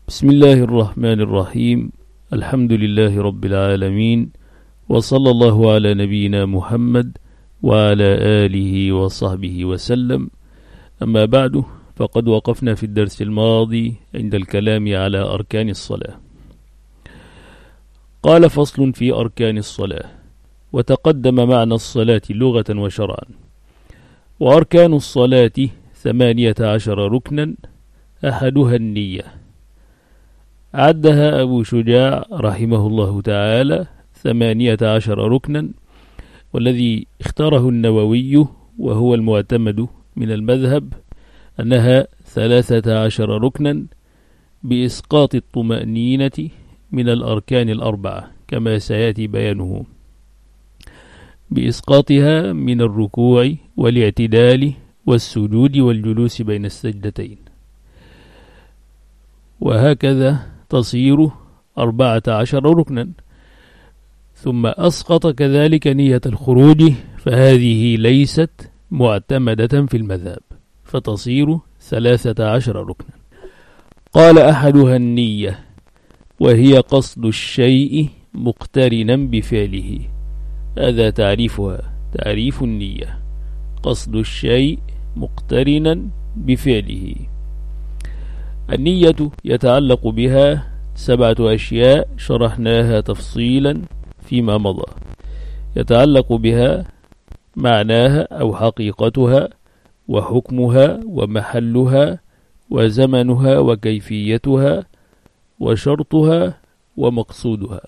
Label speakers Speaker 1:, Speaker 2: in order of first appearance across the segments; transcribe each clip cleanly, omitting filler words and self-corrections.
Speaker 1: بسم الله الرحمن الرحيم. الحمد لله رب العالمين، وصلى الله على نبينا محمد وعلى آله وصحبه وسلم. أما بعد، فقد وقفنا في الدرس الماضي عند الكلام على أركان الصلاة. قال: فصل في أركان الصلاة. وتقدم معنى الصلاة لغة وشرعا. وأركان الصلاة 18 ركنا، أحدها النية. عدها أبو شجاع رحمه الله تعالى 18 ركنا، والذي اختاره النووي وهو المعتمد من المذهب أنها 13 ركنا، بإسقاط الطمأنينة من الأركان الأربعة كما سيأتي بيانه، بإسقاطها من الركوع والاعتدال والسجود والجلوس بين السجدتين، وهكذا تصير 14 ركنا. ثم أسقط كذلك نية الخروج، فهذه ليست معتمدة في المذهب، فتصير 13 ركنا. قال: أحدها النية، وهي قصد الشيء مقترنا بفعله. هذا تعريفها، تعريف النية: قصد الشيء مقترنا بفعله. النية يتعلق بها 7 أشياء شرحناها تفصيلا فيما مضى. يتعلق بها معناها أو حقيقتها، وحكمها، ومحلها، وزمنها، وكيفيتها، وشرطها، ومقصودها.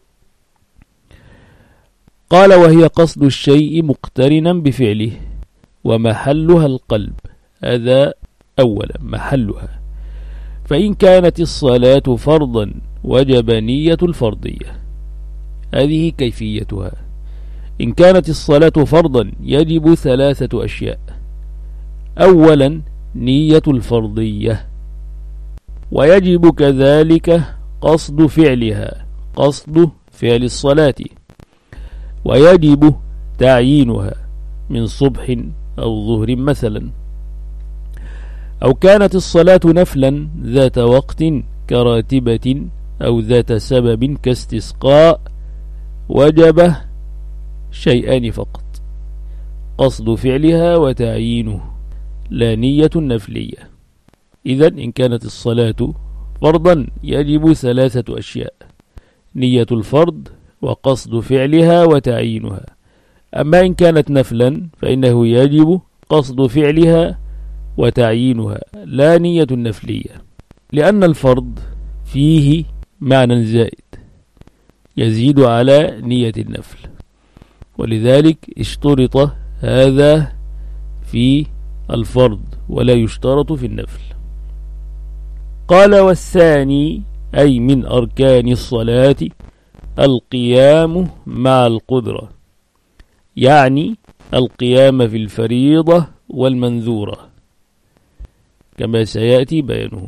Speaker 1: قال: وهي قصد الشيء مقترنا بفعله، ومحلها القلب. هذا أولا محلها. فإن كانت الصلاة فرضا وجب نية الفرضية. هذه كيفيتها. إن كانت الصلاة فرضا يجب 3 أشياء. أولا نية الفرضية، ويجب كذلك قصد فعلها، قصد فعل الصلاة، ويجب تعيينها من صبح أو ظهر مثلا. أو كانت الصلاة نفلا ذات وقت كراتبة أو ذات سبب كاستسقاء، وجب شيئان فقط: قصد فعلها وتعيينه، لا نية نفلية. إذن إن كانت الصلاة فرضا يجب 3 أشياء: نية الفرض، وقصد فعلها، وتعيينها. أما إن كانت نفلا فإنه يجب قصد فعلها وتعيينها، لا نية نفلية، لأن الفرض فيه معنى زائد يزيد على نية النفل، ولذلك اشترط هذا في الفرض ولا يشترط في النفل. قال: والثاني، أي من أركان الصلاة، القيام مع القدرة، يعني القيام في الفريضة والمنذورة كما سيأتي بيانه.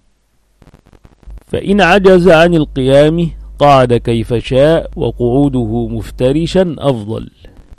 Speaker 1: فإن عجز عن القيام قعد كيف شاء، وقعوده مفترشا أفضل.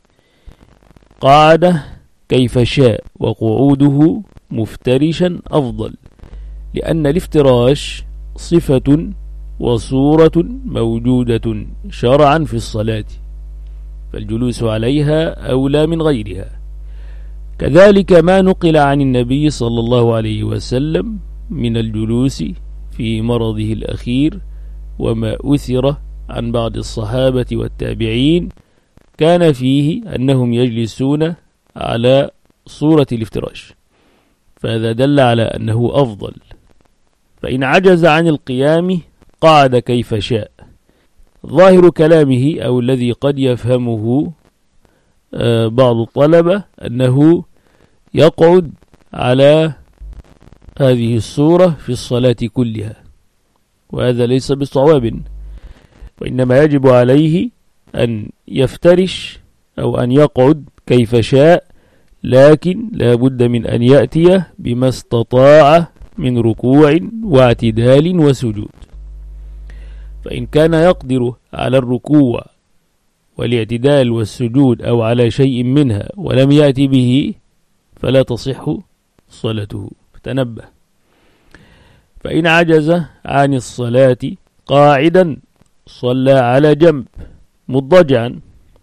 Speaker 1: قعد كيف شاء وقعوده مفترشا أفضل، لأن الافتراش صفة وصورة موجودة شرعا في الصلاة، فالجلوس عليها أولى من غيرها. كذلك ما نقل عن النبي صلى الله عليه وسلم من الجلوس في مرضه الأخير، وما أثر عن بعض الصحابة والتابعين كان فيه أنهم يجلسون على صورة الافتراش، فهذا دل على أنه أفضل. فإن عجز عن القيام قعد كيف شاء. ظاهر كلامه أو الذي قد يفهمه بعض الطلبة أنه يقعد على هذه الصورة في الصلاة كلها، وهذا ليس بصواب، وإنما يجب عليه أن يفترش أو أن يقعد كيف شاء، لكن لا بد من أن يأتي بما استطاع من ركوع واعتدال وسجود. فإن كان يقدر على الركوع والاعتدال والسجود أو على شيء منها ولم يأتي به فلا تصح صلاته. فتنبه. فإن عجز عن الصلاة قاعدا صلى على جنب مضجعا،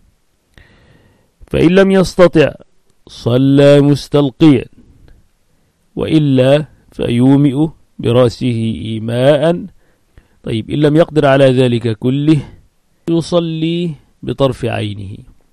Speaker 1: فإن لم يستطع صلى مستلقيا، وإلا فيومئ برأسه إيماء. طيب إن لم يقدر على ذلك كله يصلي بطرف عينه،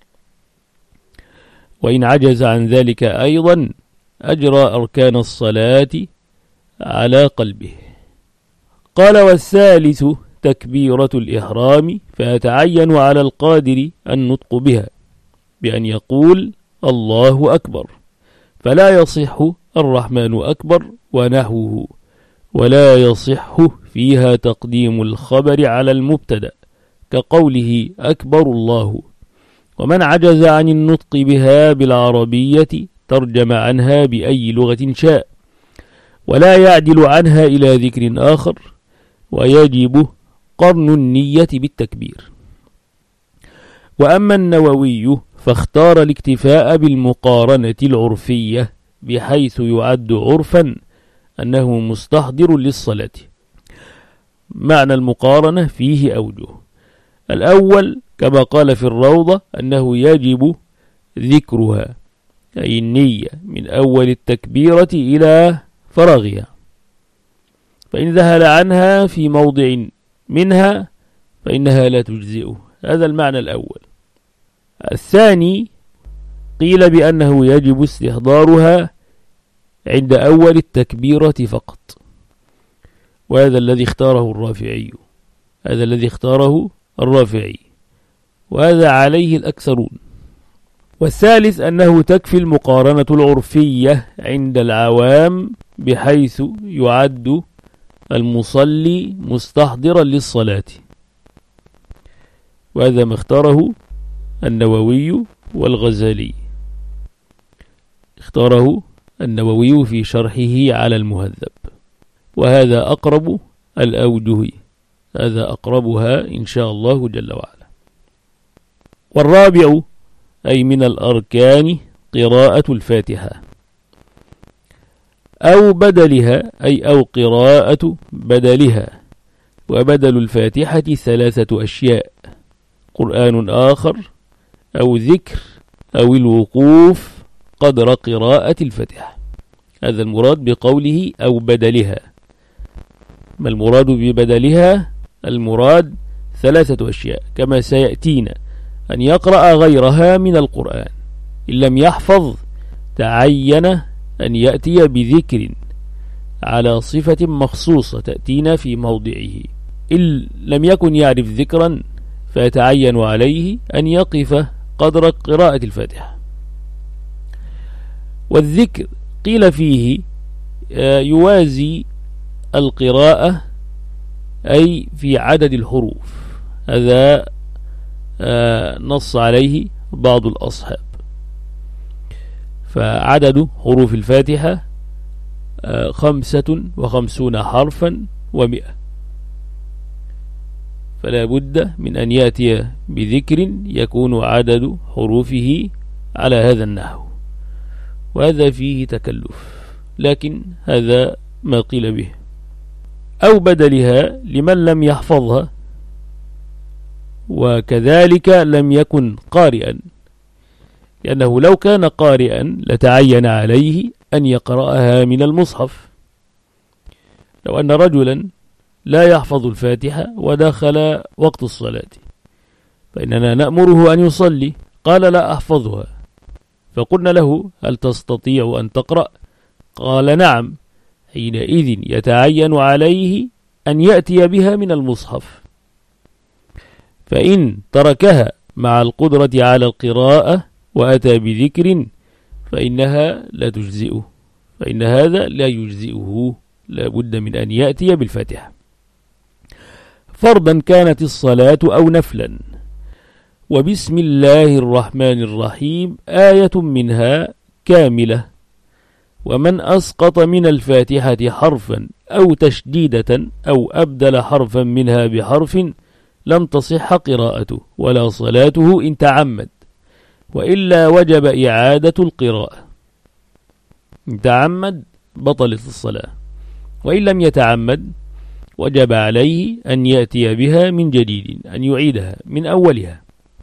Speaker 1: وإن عجز عن ذلك أيضا أجرى أركان الصلاة على قلبه. قال: والثالث تكبيرة الإحرام، فيتعين على القادر النطق بها بأن يقول الله أكبر، فلا يصح الرحمن أكبر ونحوه، ولا يصح فيها تقديم الخبر على المبتدأ كقوله أكبر الله. ومن عجز عن النطق بها بالعربية ترجم عنها بأي لغة شاء، ولا يعدل عنها إلى ذكر آخر، ويجب قرن النية بالتكبير. وأما النووي فاختار الاكتفاء بالمقارنة العرفية، بحيث يعد عرفا أنه مستحضر للصلاة. معنى المقارنة فيه أوجه: الأول كما قال في الروضة أنه يجب ذكرها، أي النية، من أول التكبيرة إلى فراغها، فإن ذهل عنها في موضع منها فإنها لا تجزئه. هذا المعنى الأول. الثاني قيل بأنه يجب استحضارها عند أول التكبيرة فقط، وهذا الذي اختاره الرافعي، وهذا عليه الأكثرون. والثالث أنه تكفي المقارنة العرفية عند العوام، بحيث يعد المصلي مستحضرا للصلاة، وهذا ما اختاره النووي والغزالي. اختاره النووي في شرحه على المهذب، وهذا أقرب الأوجه، هذا أقربها إن شاء الله جل وعلا. والرابع أي من الأركان قراءة الفاتحة أو بدلها، أو قراءة بدلها. وبدل الفاتحة 3 أشياء: قرآن آخر، أو ذكر، أو الوقوف قدر قراءة الفاتحة. هذا المراد بقوله أو بدلها. ما المراد ببدلها؟ المراد 3 أشياء كما سيأتينا: أن يقرأ غيرها من القرآن، إن لم يحفظ تعين أن يأتي بذكر على صفة مخصوصة تأتينا في موضعه، إن لم يكن يعرف ذكرا فيتعين عليه أن يقف قدر قراءة الفاتحة. والذكر قيل فيه يوازي القراءة، أي في عدد الحروف، هذا نص عليه بعض الأصحاب. فعدد حروف الفاتحة 55 حرفا و100، فلا بد من أن يأتي بذكر يكون عدد حروفه على هذا النحو، وهذا فيه تكلف، لكن هذا ما قيل به. أو بدلها لمن لم يحفظها، وكذلك لم يكن قارئا، لأنه لو كان قارئا لتعين عليه أن يقرأها من المصحف. لو أن رجلا لا يحفظ الفاتحة ودخل وقت الصلاة، فإننا نأمره أن يصلي، قال لا أحفظها، فقلنا له هل تستطيع أن تقرأ؟ قال نعم. حينئذ يتعين عليه أن يأتي بها من المصحف، فإن تركها مع القدرة على القراءة وأتى بذكر فإنها لا تجزئه، فإن هذا لا يجزئه، لا بد من أن يأتي بالفاتحة، فرضا كانت الصلاة أو نفلا. وبسم الله الرحمن الرحيم آية منها كاملة، ومن أسقط من الفاتحة حرفا أو تشديدة أو أبدل حرفا منها بحرف لم تصح قراءته ولا صلاته إن تعمد، وإلا وجب إعادة القراءة. إن تعمد بطلت الصلاة، وإن لم يتعمد وجب عليه أن يأتي بها من جديد، أن يعيدها من أولها.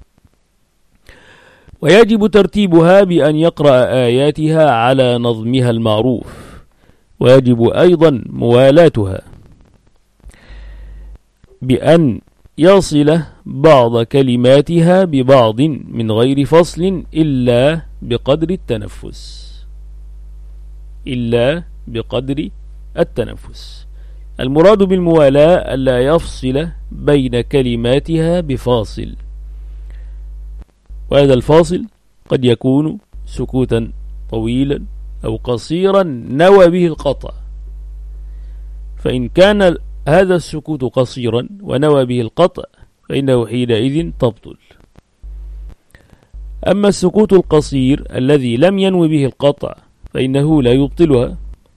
Speaker 1: ويجب ترتيبها بأن يقرأ آياتها على نظمها المعروف، ويجب أيضا موالاتها بأن يصل بعض كلماتها ببعض من غير فصل إلا بقدر التنفس. المراد بالموالاة ألا يفصل بين كلماتها بفاصل، وهذا الفاصل قد يكون سكوتا طويلا أو قصيرا نوى به القطع، فإن كان هذا السكوت قصيرا ونوى به القطع فإنه حينئذ تبطل. أما السكوت القصير الذي لم ينوي به القطع فإنه لا يبطلها.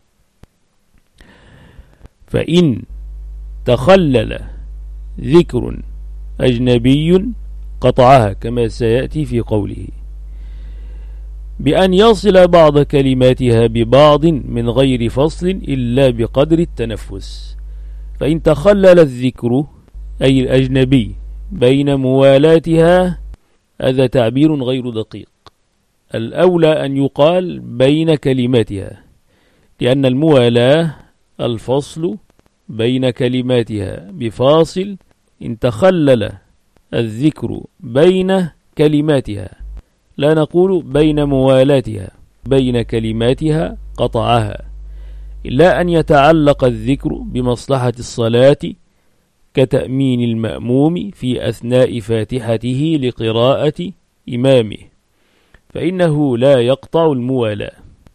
Speaker 1: فإن تخلل ذكر أجنبي قطعها كما سيأتي في قوله بأن يصل بعض كلماتها ببعض من غير فصل إلا بقدر التنفس. فإن تخلل الذكر أي الأجنبي بين موالاتها، هذا تعبير غير دقيق، الأولى أن يقال بين كلماتها، لأن الموالاة الفصل بين كلماتها بفاصل. إن تخلل الذكر بين كلماتها، لا نقول بين موالاتها، بين كلماتها قطعها، إلا أن يتعلق الذكر بمصلحة الصلاة كتأمين المأموم في أثناء فاتحته لقراءة إمامه، فإنه لا يقطع الموالاة.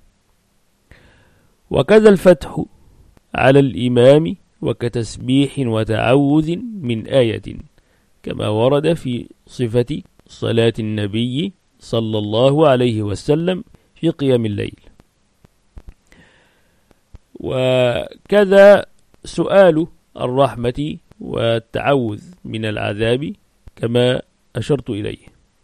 Speaker 1: وكذا الفتح على الإمام وكتسبيح وتعوذ من آية، كما ورد في صفة صلاة النبي صلى الله عليه وسلم في قيام الليل. وكذا سؤال الرحمة والتعوذ من العذاب كما أشرت إليه.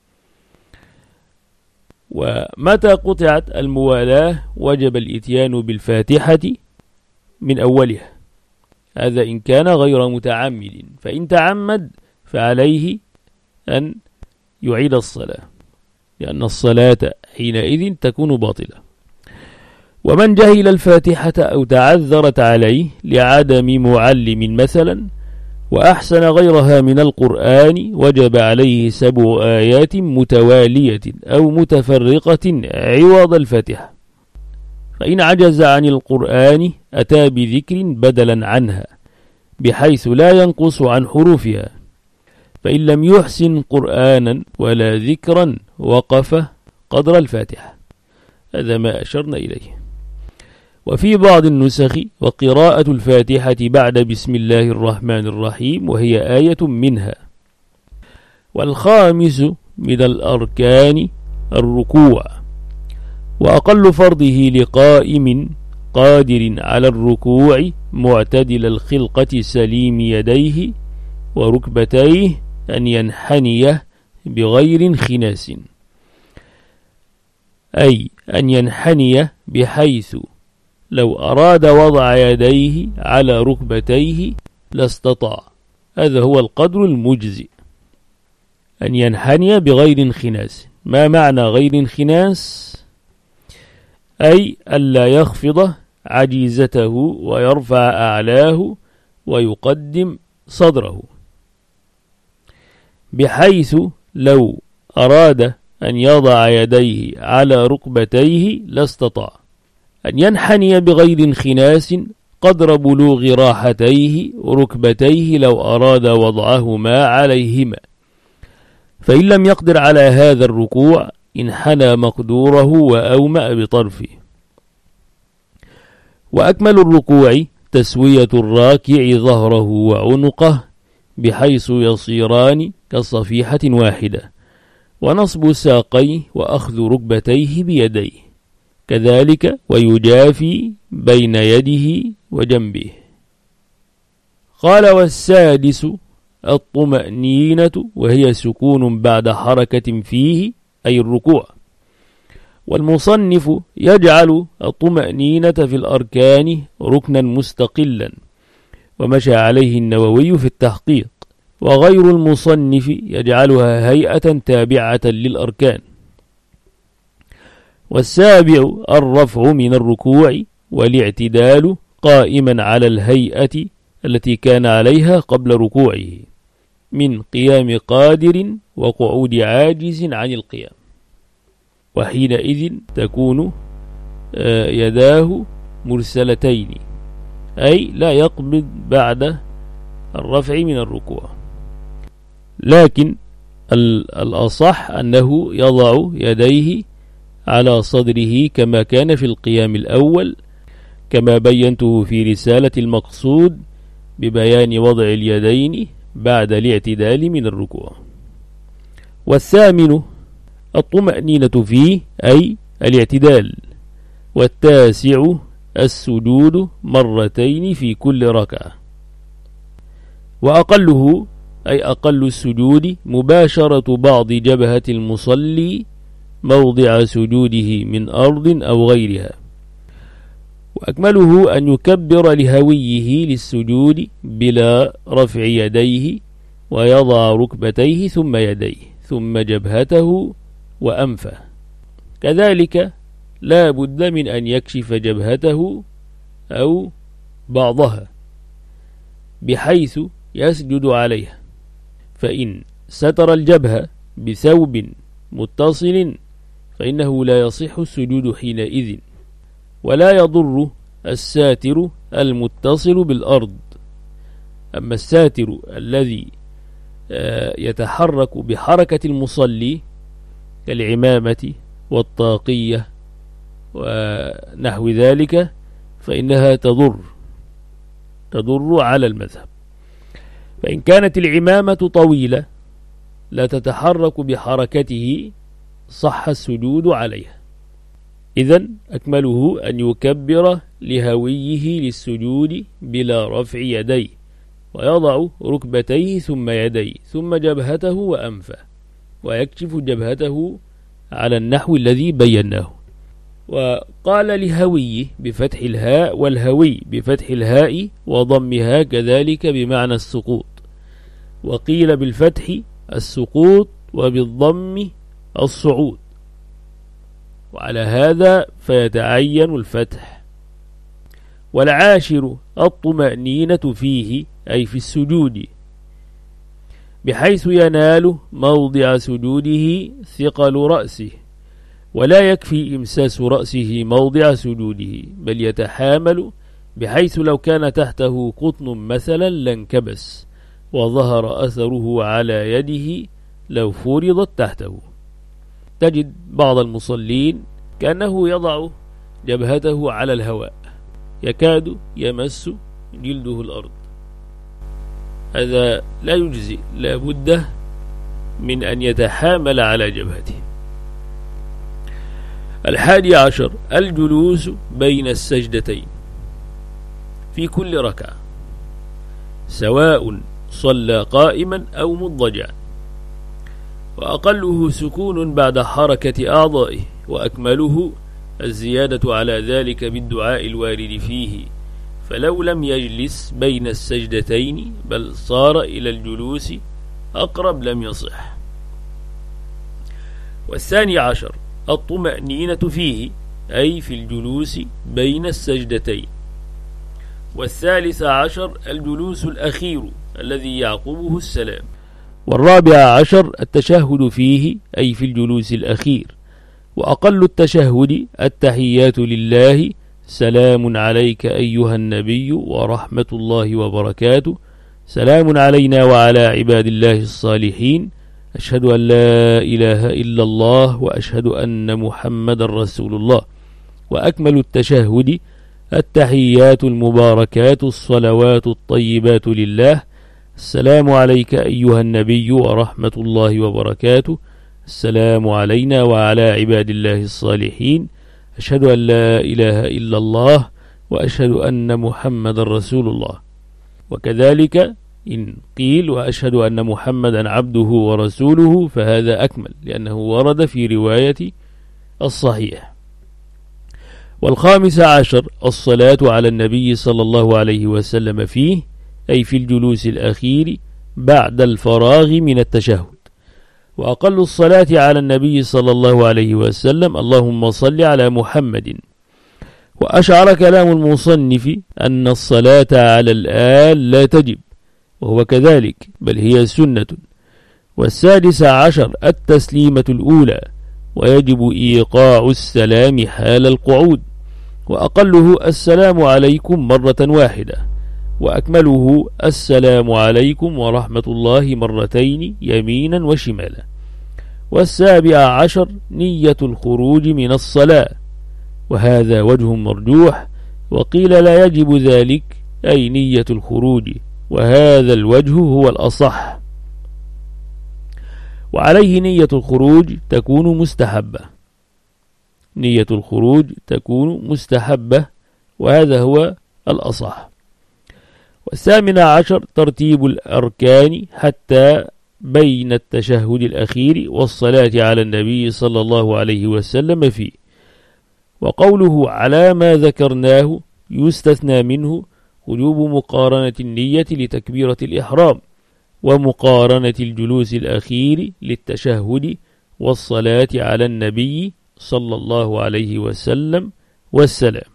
Speaker 1: ومتى قطعت الموالاة وجب الإتيان بالفاتحة من أولها، هذا إن كان غير متعمد، فإن تعمد فعليه أن يعيد الصلاة، لأن الصلاة حينئذ تكون باطلة. ومن جهل الفاتحة أو تعذرت عليه لعدم معلم مثلا وأحسن غيرها من القرآن، وجب عليه 7 آيات متوالية أو متفرقة عوض الفاتحة. فإن عجز عن القرآن أتى بذكر بدلا عنها بحيث لا ينقص عن حروفها، فإن لم يحسن قرآنا ولا ذكرا وقف قدر الفاتحة. هذا ما أشرنا إليه. وفي بعض النسخ وقراءة الفاتحة بعد بسم الله الرحمن الرحيم، وهي آية منها. والخامس من الأركان الركوع، وأقل فرضه لقائم قادر على الركوع معتدل الخلقة سليم يديه وركبتيه أن ينحني بغير خناس، أي أن ينحني بحيث لو أراد وضع يديه على ركبتيه لاستطاع. هذا هو القدر المجزئ، أن ينحني بغير انخناس. ما معنى غير انخناس؟ أي ألا يخفض عجيزته ويرفع أعلاه ويقدم صدره، بحيث لو أراد أن يضع يديه على ركبتيه لاستطاع. أن ينحني بغير انخناس قدر بلوغ راحتيه وركبتيه لو أراد وضعهما عليهما، فإن لم يقدر على هذا الركوع انحنى مقدوره وأومأ بطرفه. وأكمل الركوع تسوية الراكع ظهره وعنقه بحيث يصيران كصفيحة واحدة، ونصب ساقيه وأخذ ركبتيه بيديه كذلك، ويجافي بين يده وجنبه. قال: والسادس الطمأنينة، وهي سكون بعد حركة فيه أي الركوع. والمصنف يجعل الطمأنينة في الأركان ركنا مستقلا، ومشى عليه النووي في التحقيق، وغير المصنف يجعلها هيئة تابعة للأركان. والسابع الرفع من الركوع والاعتدال قائما على الهيئة التي كان عليها قبل ركوعه، من قيام قادر وقعود عاجز عن القيام، وحينئذ تكون يداه مرسلتين، أي لا يقبض بعد الرفع من الركوع. لكن الأصح أنه يضع يديه على صدره كما كان في القيام الأول، كما بينته في رسالة المقصود ببيان وضع اليدين بعد الاعتدال من الركوع. والثامن الطمأنينة فيه أي الاعتدال. والتاسع السجود مرتين في كل ركعة. وأقله أي أقل السجود مباشرة بعض جبهة المصلي موضع سجوده من أرض أو غيرها. وأكمله أن يكبر لهويه للسجود بلا رفع يديه، ويضع ركبتيه ثم يديه ثم جبهته وأنفه. كذلك لا بد من أن يكشف جبهته أو بعضها بحيث يسجد عليها، فإن ستر الجبهة بثوب متصل فإنه لا يصح السجود حينئذ. ولا يضر الساتر المتصل بالأرض. أما الساتر الذي يتحرك بحركة المصلي كالعمامة والطاقية ونحو ذلك فإنها تضر على المذهب. فإن كانت العمامة طويلة لا تتحرك بحركته صح السجود عليها. إذن أكمله أن يكبر لهويه للسجود بلا رفع يديه، ويضع ركبتيه ثم يديه ثم جبهته وأنفه، ويكشف جبهته على النحو الذي بيناه. وقال لهويه بفتح الهاء، والهوي بفتح الهاء وضمها كذلك بمعنى السقوط، وقيل بالفتح السقوط وبالضم الصعود، وعلى هذا فيتعين الفتح. والعاشر الطمأنينة فيه أي في السجود، بحيث ينال موضع سجوده ثقل رأسه، ولا يكفي إمساس رأسه موضع سجوده، بل يتحامل بحيث لو كان تحته قطن مثلا لانكبس وظهر أثره على يده لو فرضت تحته. تجد بعض المصلين كأنه يضع جبهته على الهواء يكاد يمس جلده الأرض، هذا لا يجزي، لا بد من أن يتحامل على جبهته. 11 الجلوس بين السجدتين في كل ركعة، سواء صلى قائما أو مضجعا، وأقله سكون بعد حركة أعضائه، وأكمله الزيادة على ذلك بالدعاء الوارد فيه، فلو لم يجلس بين السجدتين بل صار إلى الجلوس أقرب لم يصح. 12 الطمأنينة فيه أي في الجلوس بين السجدتين. 13 الجلوس الأخير الذي يعقبه السلام. 14 التشهد فيه أي في الجلوس الأخير. وأقل التشهد التحيات لله، سلام عليك أيها النبي ورحمة الله وبركاته، سلام علينا وعلى عباد الله الصالحين، أشهد أن لا إله إلا الله وأشهد أن محمد رسول الله. وأكمل التشهد التحيات المباركات الصلوات الطيبات لله، السلام عليك أيها النبي ورحمة الله وبركاته، السلام علينا وعلى عباد الله الصالحين، أشهد أن لا إله إلا الله وأشهد أن محمد رسول الله. وكذلك إن قيل وأشهد أن محمدا عبده ورسوله فهذا أكمل، لأنه ورد في رواية الصحيح. والخامس عشر الصلاة على النبي صلى الله عليه وسلم فيه، أي في الجلوس الأخير بعد الفراغ من التشهد. وأقل الصلاة على النبي صلى الله عليه وسلم اللهم صل على محمد. وأشعر كلام المصنف أن الصلاة على الآل لا تجب، وهو كذلك، بل هي سنة. والسادس عشر التسليمة الأولى، ويجب إيقاع السلام حال القعود، وأقله السلام عليكم مرة واحدة، وأكمله السلام عليكم ورحمة الله مرتين يمينا وشمالا. والسابع عشر نية الخروج من الصلاة، وهذا وجه مرجوح، وقيل لا يجب ذلك، أي نية الخروج، وهذا الوجه هو الأصح. وعليه نية الخروج تكون مستحبة، نية الخروج تكون مستحبة، وهذا هو الأصح. والثامن عشر ترتيب الأركان حتى بين التشهد الأخير والصلاة على النبي صلى الله عليه وسلم فيه. وقوله على ما ذكرناه يستثنى منه وجوب مقارنة النية لتكبيرة الإحرام، ومقارنة الجلوس الأخير للتشهد والصلاة على النبي صلى الله عليه وسلم والسلام.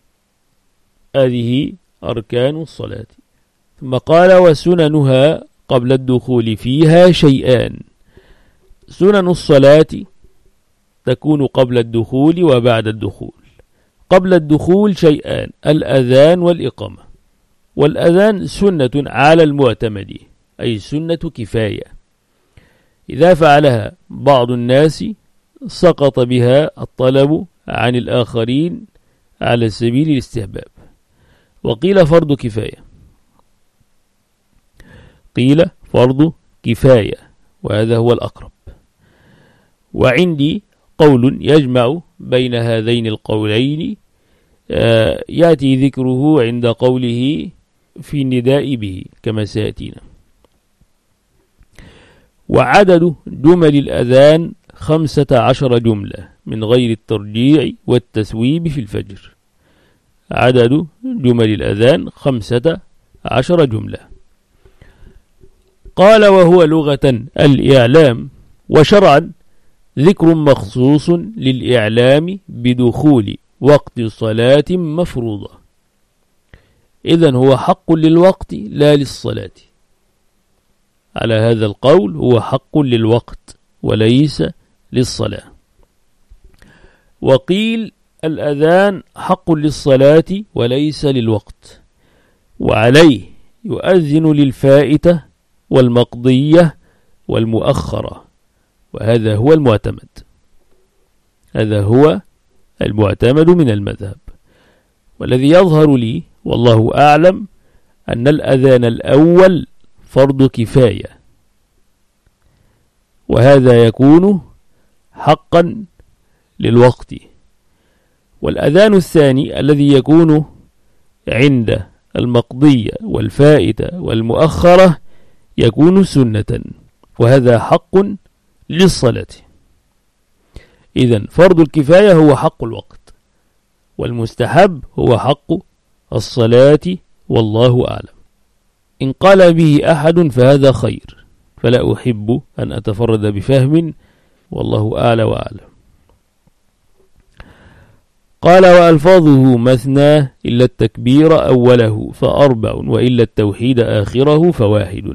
Speaker 1: هذه أركان الصلاة. ثم قال وسننها قبل الدخول فيها شيئان. سنن الصلاة تكون قبل الدخول وبعد الدخول. قبل الدخول شيئان: الأذان والإقامة. والأذان سنة على المعتمد، أي سنة كفاية، إذا فعلها بعض الناس سقط بها الطلب عن الآخرين على سبيل الاستحباب. وقيل فرض كفاية، قيل فرض كفاية، وهذا هو الأقرب. وعندي قول يجمع بين هذين القولين يأتي ذكره عند قوله في النداء به كما سيأتينا. وعدد جمل الأذان 15 جملة من غير الترجيع والتسويب في الفجر. عدد جمل الأذان 15 جملة. قال وهو لغة الإعلام، وشرعا ذكر مخصوص للإعلام بدخول وقت صلاة مفروضة. إذن هو حق للوقت لا للصلاة. على هذا القول هو حق للوقت وليس للصلاة. وقيل الأذان حق للصلاة وليس للوقت، وعليه يؤذن للفائتة والمقضية والمؤخرة، وهذا هو المعتمد. هذا هو المعتمد من المذهب. والذي يظهر لي والله أعلم أن الأذان الأول فرض كفاية، وهذا يكون حقا للوقت. والأذان الثاني الذي يكون عند المقضية والفائتة والمؤخرة يكون سنة، وهذا حق للصلاة. إذن فرض الكفاية هو حق الوقت، والمستحب هو حق الصلاة، والله أعلم. إن قال به أحد فهذا خير، فلا أحب أن أتفرد بفهم، والله أعلى وأعلم. قال وألفاظه مثنى إلا التكبير أوله فأربع، وإلا التوحيد آخره فواحد.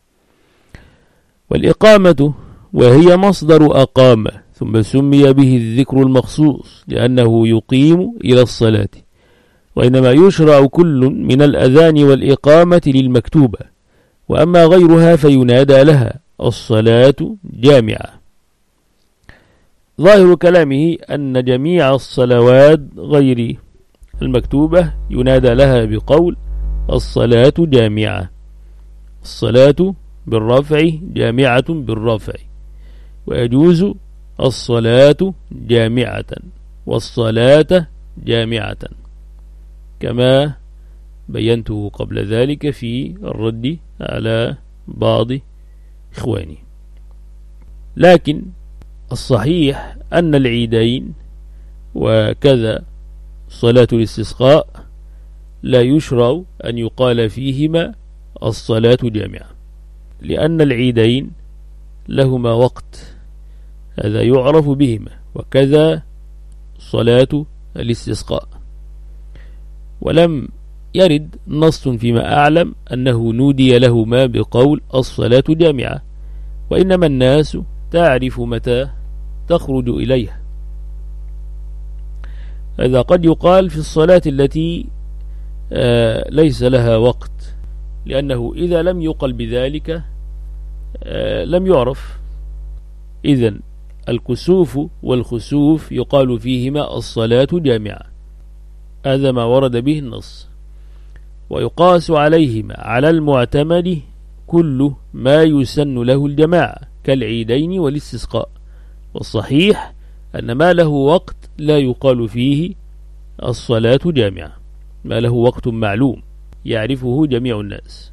Speaker 1: والإقامة وهي مصدر أقام، ثم سمي به الذكر المخصوص لأنه يقيم إلى الصلاة. وإنما يشرع كل من الأذان والإقامة للمكتوبة، وأما غيرها فينادى لها الصلاة جامعة. ظاهر كلامه أن جميع الصلوات غير المكتوبة ينادى لها بقول الصلاة جامعة. الصلاة بالرفع جامعة بالرفع، ويجوز الصلاة جامعة والصلاة جامعة، كما بينته قبل ذلك في الرد على بعض إخواني. لكن الصحيح أن العيدين وكذا صلاة الاستسقاء لا يشرع أن يقال فيهما الصلاة جامعة، لأن العيدين لهما وقت هذا يعرف بهما، وكذا صلاة الاستسقاء. ولم يرد نص فيما أعلم أنه نودي لهما بقول الصلاة جامعة، وإنما الناس تعرف متى تخرج إليها. هذا قد يقال في الصلاة التي ليس لها وقت، لأنه إذا لم يقل بذلك لم يعرف. إذن الكسوف والخسوف يقال فيهما الصلاة جامعة، هذا ما ورد به النص، ويقاس عليهما على المعتمد كل ما يسن له الجماعة كالعيدين والاستسقاء. والصحيح أن ما له وقت لا يقال فيه الصلاة جامعة، ما له وقت معلوم يعرفه جميع الناس.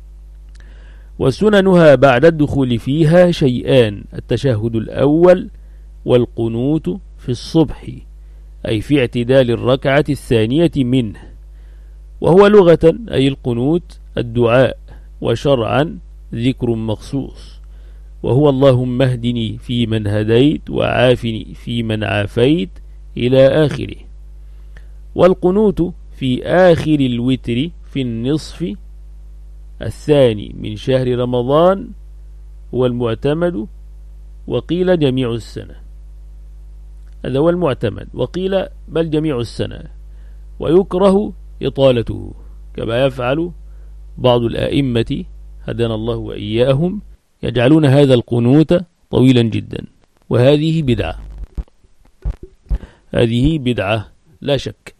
Speaker 1: وسننها بعد الدخول فيها شيئان: التشهد الأول والقنوت في الصبح، أي في اعتدال الركعة الثانية منه، وهو لغة أي القنوت الدعاء، وشرعا ذكر مخصوص، وهو اللهم اهدني في من هديت وعافني في من عافيت إلى آخره. والقنوت في آخر الوتر في النصف الثاني من شهر رمضان هو المعتمد، وقيل جميع السنة، هذا هو المعتمد، وقيل بل جميع السنة، ويكره إطالته كما يفعل بعض الآئمة هدانا الله وإياهم، يجعلون هذا القنوت طويلا جدا، وهذه بدعة، هذه بدعة لا شك.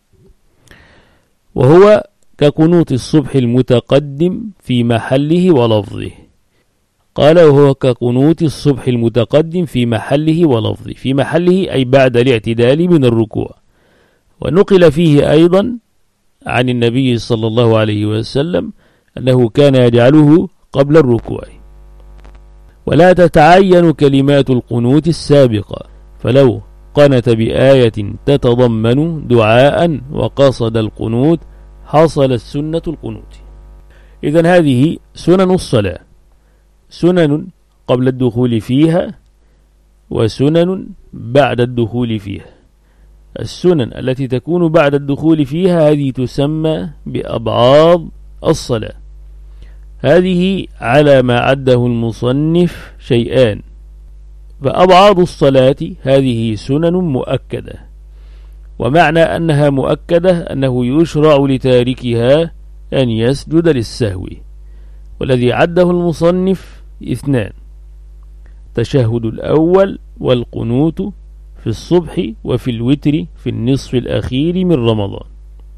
Speaker 1: وهو كقنوت الصبح المتقدم في محله ولفظه، قال وهو كقنوت الصبح المتقدم في محله ولفظه، في محله أي بعد الاعتدال من الركوع. ونقل فيه أيضا عن النبي صلى الله عليه وسلم أنه كان يجعله قبل الركوع. ولا تتعين كلمات القنوت السابقة، فلو قنت بآية تتضمن دعاء وقصد القنوت حصلت سنة القنوت. إذن هذه سنن الصلاة، سنن قبل الدخول فيها وسنن بعد الدخول فيها. السنن التي تكون بعد الدخول فيها هذه تسمى بأبعاض الصلاة. هذه على ما عده المصنف شيئان: فأبعاض الصلاة هذه سنن مؤكدة، ومعنى أنها مؤكدة أنه يشرع لتاركها أن يسجد للسهو. والذي عده المصنف اثنان: التشهد الأول والقنوت في الصبح وفي الوتر في النصف الأخير من رمضان.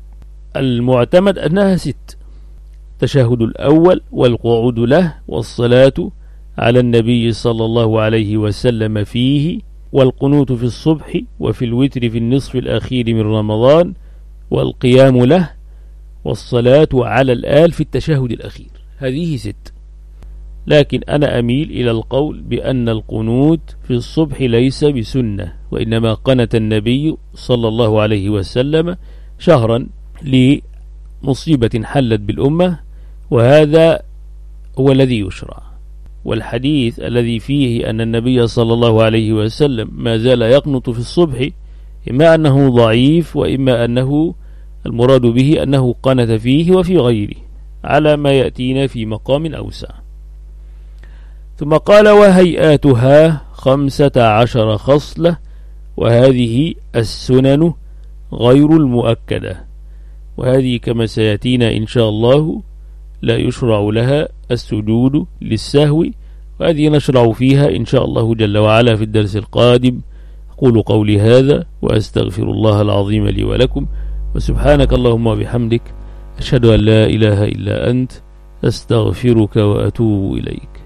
Speaker 1: المعتمد أنها 6: التشهد الأول والقعود له والصلاة على النبي صلى الله عليه وسلم فيه، والقنوت في الصبح وفي الوتر في النصف الأخير من رمضان، والقيام له، والصلاة على الآل في التشهد الأخير. هذه 6. لكن أنا أميل إلى القول بأن القنوت في الصبح ليس بسنة، وإنما قنت النبي صلى الله عليه وسلم شهرا لمصيبة حلت بالأمة، وهذا هو الذي يشرع. والحديث الذي فيه أن النبي صلى الله عليه وسلم ما زال يقنط في الصبح إما أنه ضعيف، وإما أنه المراد به أنه قنت فيه وفي غيره، على ما يأتينا في مقام أوسع. ثم قال: وهيئاتها 15 خصلة، وهذه السنن غير المؤكدة، وهذه كما سيأتينا إن شاء الله لا يشرع لها السجود للسهو، وهذه نشرع فيها إن شاء الله جل وعلا في الدرس القادم. أقول قولي هذا وأستغفر الله العظيم لي ولكم، وسبحانك اللهم وبحمدك، أشهد أن لا إله إلا أنت، أستغفرك وأتوب إليك.